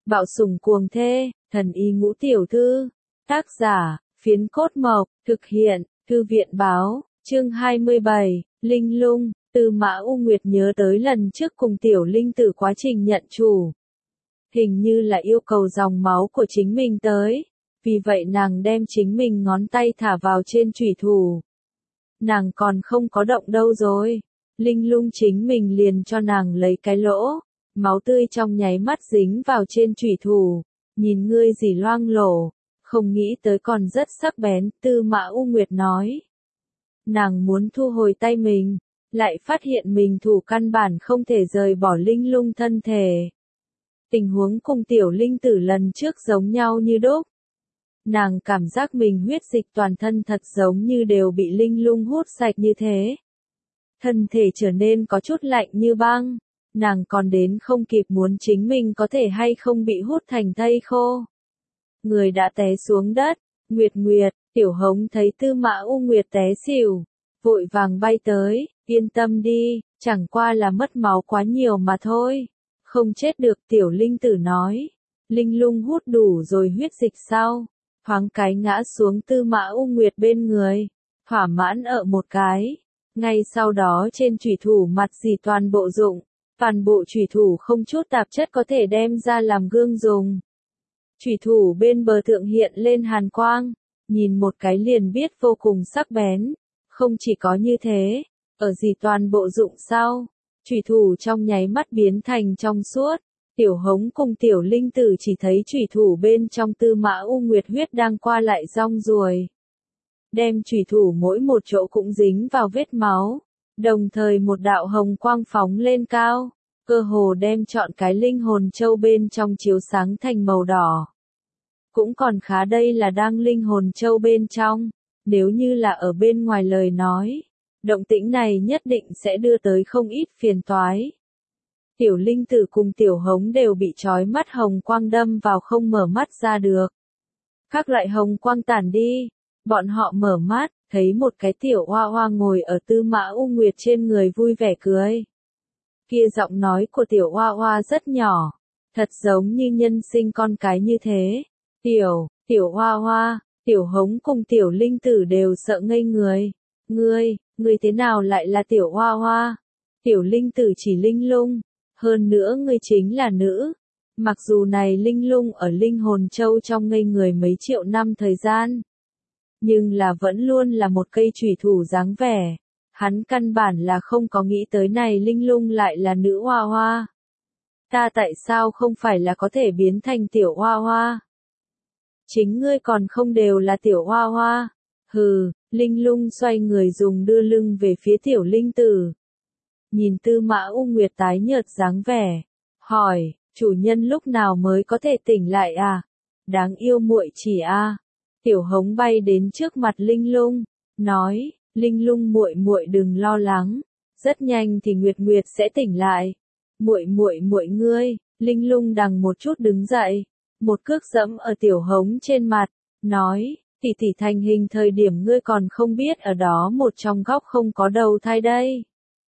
Bạo sủng cuồng thê, thần y ngũ tiểu thư. Tác giả, Phiến Cốt Mộc, thực hiện, Thư viện báo, chương 27, Linh Lung. Tư Mã U Nguyệt nhớ tới lần trước cùng tiểu linh tử quá trình nhận chủ. Hình như là yêu cầu dòng máu của chính mình tới, vì vậy nàng đem chính mình ngón tay thả vào trên chủy thủ. Nàng còn không có động đâu rồi. Linh Lung chính mình liền cho nàng lấy cái lỗ, máu tươi trong nháy mắt dính vào trên chủy thủ. Nhìn ngươi gì loang lổ, không nghĩ tới còn rất sắc bén, Tư Mã U Nguyệt nói. Nàng muốn thu hồi tay mình, lại phát hiện mình thủ căn bản không thể rời bỏ Linh Lung thân thể. Tình huống cùng tiểu linh tử lần trước giống nhau như đúc. Nàng cảm giác mình huyết dịch toàn thân thật giống như đều bị Linh Lung hút sạch như thế. Thân thể trở nên có chút lạnh như băng, nàng còn đến không kịp muốn chính mình có thể hay không bị hút thành thây khô. Người đã té xuống đất, Nguyệt Nguyệt, Tiểu Hống thấy Tư Mã U Nguyệt té xỉu, vội vàng bay tới, yên tâm đi, chẳng qua là mất máu quá nhiều mà thôi. Không chết được, tiểu linh tử nói. Linh Lung hút đủ rồi huyết dịch sau, thoáng cái ngã xuống Tư Mã U Nguyệt bên người, thỏa mãn ở một cái. Ngay sau đó trên chủy thủ mặt dì toàn bộ dụng, toàn bộ chủy thủ không chút tạp chất có thể đem ra làm gương dùng. Chủy thủ bên bờ thượng hiện lên hàn quang, nhìn một cái liền biết vô cùng sắc bén. Không chỉ có như thế, ở dì toàn bộ dụng sau, chủy thủ trong nháy mắt biến thành trong suốt. Tiểu Hống cùng tiểu linh tử chỉ thấy chủy thủ bên trong Tư Mã U Nguyệt huyết đang qua lại rong ruổi. Đem chủy thủ mỗi một chỗ cũng dính vào vết máu, đồng thời một đạo hồng quang phóng lên cao, cơ hồ đem trọn cái linh hồn châu bên trong chiếu sáng thành màu đỏ. Cũng còn khá, đây là đang linh hồn châu bên trong, nếu như là ở bên ngoài lời nói, động tĩnh này nhất định sẽ đưa tới không ít phiền toái. Tiểu linh tử cùng tiểu hống đều bị chói mắt hồng quang đâm vào không mở mắt ra được. Các loại hồng quang tản đi, bọn họ mở mắt, thấy một cái tiểu hoa hoa ngồi ở Tư Mã U Nguyệt trên người vui vẻ cười. Kia giọng nói của tiểu hoa hoa rất nhỏ, thật giống như nhân sinh con cái như thế. Tiểu hoa hoa, Tiểu Hống cùng tiểu linh tử đều sợ ngây người. Ngươi thế nào lại là tiểu hoa hoa? Tiểu linh tử chỉ Linh Lung, hơn nữa ngươi chính là nữ. Mặc dù này Linh Lung ở linh hồn châu trong ngây người mấy triệu năm thời gian, nhưng là vẫn luôn là một cây chủy thủ dáng vẻ. Hắn căn bản là không có nghĩ tới này Linh Lung lại là nữ hoa hoa. Ta tại sao không phải là có thể biến thành tiểu hoa hoa? Chính ngươi còn không đều là tiểu hoa hoa. Hừ, Linh Lung xoay người dùng đưa lưng về phía tiểu linh tử. Nhìn Tư Mã U Nguyệt tái nhợt dáng vẻ, hỏi, chủ nhân lúc nào mới có thể tỉnh lại à? Đáng yêu muội chỉ a. Tiểu Hống bay đến trước mặt Linh Lung, nói, Linh Lung muội muội đừng lo lắng, rất nhanh thì Nguyệt Nguyệt sẽ tỉnh lại. Muội ngươi, Linh Lung đằng một chút đứng dậy, một cước giẫm ở Tiểu Hống trên mặt, nói, tỷ tỷ thành hình thời điểm ngươi còn không biết ở đó một trong góc không có đầu thai đây.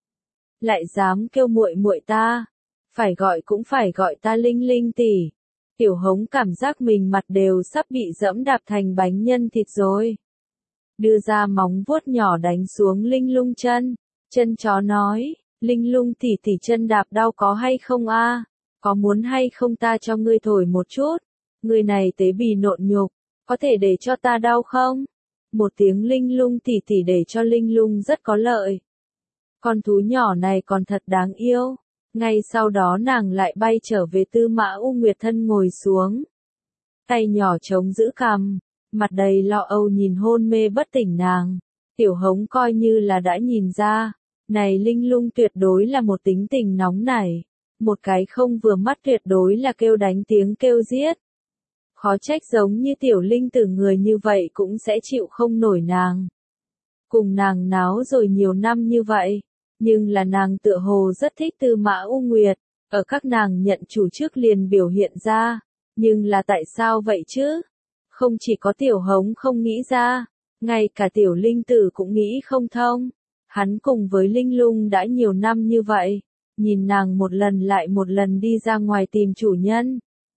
Lại dám kêu muội muội ta, phải gọi cũng phải gọi ta Linh Linh tỷ. Tiểu Hống cảm giác mình mặt đều sắp bị dẫm đạp thành bánh nhân thịt rồi. Đưa ra móng vuốt nhỏ đánh xuống Linh Lung chân chó nói, Linh Lung tỷ tỷ chân đạp đau có hay không a? Có muốn hay không ta cho ngươi thổi một chút? Ngươi này tế bì nộn nhục, có thể để cho ta đau không? Một tiếng Linh Lung tỷ tỷ để cho Linh Lung rất có lợi. Con thú nhỏ này còn thật đáng yêu. Ngay sau đó nàng lại bay trở về Tư Mã U Nguyệt thân ngồi xuống. Tay nhỏ chống giữ cằm, mặt đầy lo âu nhìn hôn mê bất tỉnh nàng. Tiểu Hống coi như là đã nhìn ra, này Linh Lung tuyệt đối là một tính tình nóng nảy. Một cái không vừa mắt tuyệt đối là kêu đánh tiếng kêu giết. Khó trách giống như tiểu linh tử người như vậy cũng sẽ chịu không nổi nàng. Cùng nàng náo rồi nhiều năm như vậy, nhưng là nàng tựa hồ rất thích Tư Mã U Nguyệt, ở các nàng nhận chủ trước liền biểu hiện ra, nhưng là tại sao vậy chứ? Không chỉ có Tiểu Hống không nghĩ ra, ngay cả tiểu linh tử cũng nghĩ không thông. Hắn cùng với Linh Lung đã nhiều năm như vậy, nhìn nàng một lần lại một lần đi ra ngoài tìm chủ nhân.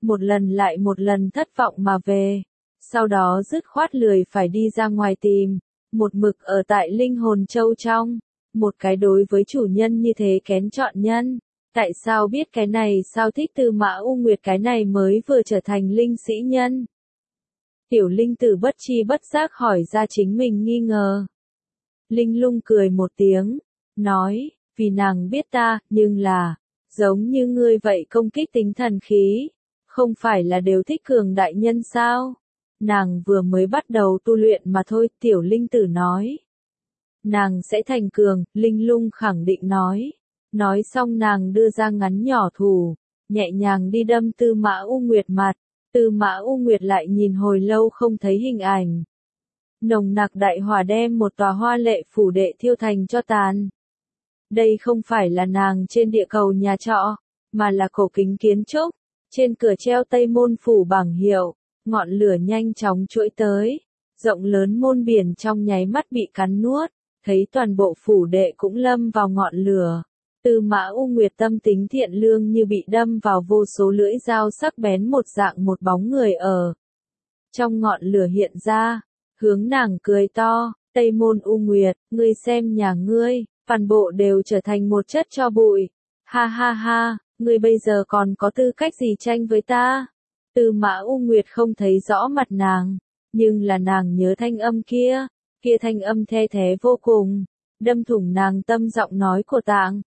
một lần lại một lần thất vọng mà về. Sau đó dứt khoát lười phải đi ra ngoài tìm, một mực ở tại linh hồn châu trong. Một cái đối với chủ nhân như thế kén chọn nhân. Tại sao biết cái này sao thích Tư Mã U Nguyệt cái này mới vừa trở thành linh sĩ nhân? Tiểu linh tử bất chi bất giác hỏi ra chính mình nghi ngờ. Linh Lung cười một tiếng, nói, vì nàng biết ta, nhưng là, giống như ngươi vậy công kích tính thần khí, không phải là đều thích cường đại nhân sao? Nàng vừa mới bắt đầu tu luyện mà thôi, tiểu linh tử nói. Nàng sẽ thành cường, Linh Lung khẳng định nói. Nói xong nàng đưa ra ngắn nhỏ thủ, nhẹ nhàng đi đâm Tư Mã U Nguyệt mặt. Tư Mã U Nguyệt lại nhìn hồi lâu không thấy hình ảnh. Nồng nặc đại hỏa đem một tòa hoa lệ phủ đệ thiêu thành cho tàn. Đây không phải là nàng trên địa cầu nhà trọ, mà là cổ kính kiến trúc. Trên cửa treo Tây Môn phủ bảng hiệu, ngọn lửa nhanh chóng trỗi tới. Rộng lớn môn biển trong nháy mắt bị cắn nuốt, thấy toàn bộ phủ đệ cũng lâm vào ngọn lửa. Tư Mã U Nguyệt tâm tính thiện lương như bị đâm vào vô số lưỡi dao sắc bén một dạng một bóng người ở. Trong ngọn lửa hiện ra, hướng nàng cười to, Tây Môn U Nguyệt, ngươi xem nhà ngươi, toàn bộ đều trở thành một chất tro bụi. Ha ha ha, ngươi bây giờ còn có tư cách gì tranh với ta? Tư Mã U Nguyệt không thấy rõ mặt nàng, nhưng là nàng nhớ thanh âm kia thanh âm the thế vô cùng, đâm thủng nàng tâm giọng nói của tạng.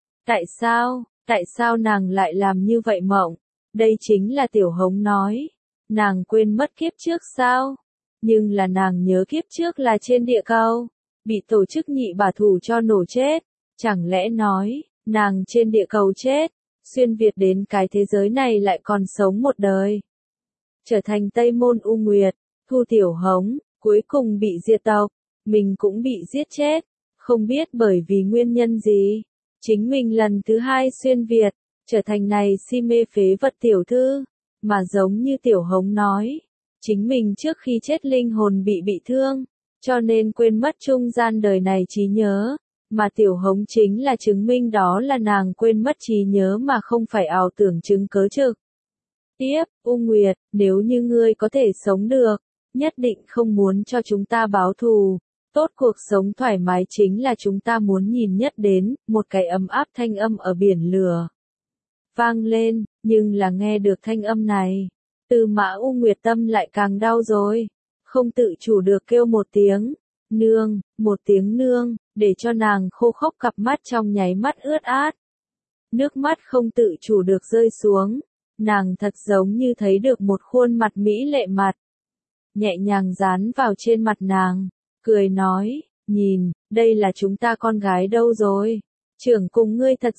Tại sao nàng lại làm như vậy mộng? Đây chính là Tiểu Hống nói. Nàng quên mất kiếp trước sao? Nhưng là nàng nhớ kiếp trước là trên địa cầu, bị tổ chức nhị bả thủ cho nổ chết. Chẳng lẽ nói, nàng trên địa cầu chết, xuyên Việt đến cái thế giới này lại còn sống một đời. Trở thành Tây Môn U Nguyệt, thu Tiểu Hống, cuối cùng bị diệt tộc, mình cũng bị giết chết, không biết bởi vì nguyên nhân gì. Chính mình lần thứ hai xuyên Việt, trở thành này si mê phế vật tiểu thư, mà giống như Tiểu Hống nói, chính mình trước khi chết linh hồn bị thương, cho nên quên mất trung gian đời này trí nhớ, mà Tiểu Hống chính là chứng minh đó là nàng quên mất trí nhớ mà không phải ảo tưởng chứng cớ trực. Tiếp, U Nguyệt, nếu như ngươi có thể sống được, nhất định không muốn cho chúng ta báo thù. Tốt cuộc sống thoải mái chính là chúng ta muốn nhìn nhất đến, một cái ấm áp thanh âm ở biển lửa. Vang lên, nhưng là nghe được thanh âm này. Tư Mã U Nguyệt tâm lại càng đau rồi. Không tự chủ được kêu một tiếng. Nương, một tiếng nương, để cho nàng khô khốc cặp mắt trong nháy mắt ướt át. Nước mắt không tự chủ được rơi xuống. Nàng thật giống như thấy được một khuôn mặt mỹ lệ mặt. Nhẹ nhàng dán vào trên mặt nàng. Cười nói, nhìn, đây là chúng ta con gái đâu rồi. Trưởng cùng ngươi thật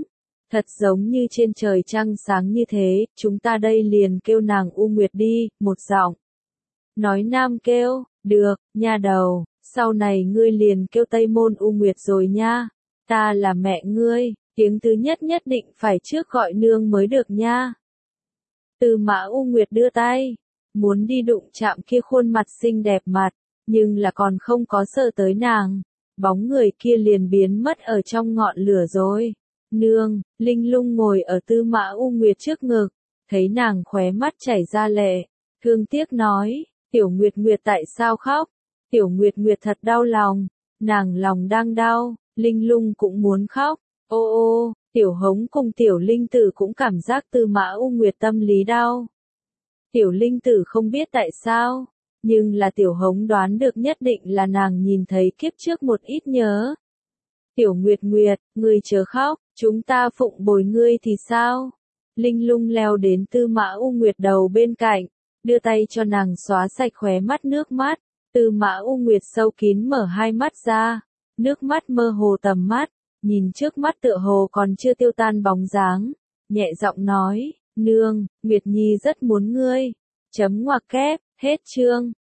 giống như trên trời trăng sáng như thế, chúng ta đây liền kêu nàng U Nguyệt đi, một giọng. Nói nam kêu, được, nha đầu, sau này ngươi liền kêu Tây Môn U Nguyệt rồi nha. Ta là mẹ ngươi, tiếng thứ nhất nhất định phải trước gọi nương mới được nha. Tư Mã U Nguyệt đưa tay, muốn đi đụng chạm kia khuôn mặt xinh đẹp mặt. Nhưng là còn không có sợ tới nàng, bóng người kia liền biến mất ở trong ngọn lửa rồi. Nương, Linh Lung ngồi ở Tư Mã U Nguyệt trước ngực, thấy nàng khóe mắt chảy ra lệ, thương tiếc nói, Tiểu Nguyệt Nguyệt tại sao khóc? Tiểu Nguyệt Nguyệt thật đau lòng, nàng lòng đang đau, Linh Lung cũng muốn khóc, ô, Tiểu Hống cùng Tiểu Linh Tử cũng cảm giác Tư Mã U Nguyệt tâm lý đau. Tiểu Linh Tử không biết tại sao. Nhưng là Tiểu Hống đoán được nhất định là nàng nhìn thấy kiếp trước một ít nhớ. Tiểu Nguyệt Nguyệt, ngươi chớ khóc, chúng ta phụng bồi ngươi thì sao? Linh Lung leo đến Tư Mã U Nguyệt đầu bên cạnh, đưa tay cho nàng xóa sạch khóe mắt nước mắt. Tư Mã U Nguyệt sâu kín mở hai mắt ra, nước mắt mơ hồ tầm mắt, nhìn trước mắt tựa hồ còn chưa tiêu tan bóng dáng, nhẹ giọng nói, nương, Nguyệt Nhi rất muốn ngươi. Chấm ngoặc kép, hết chương.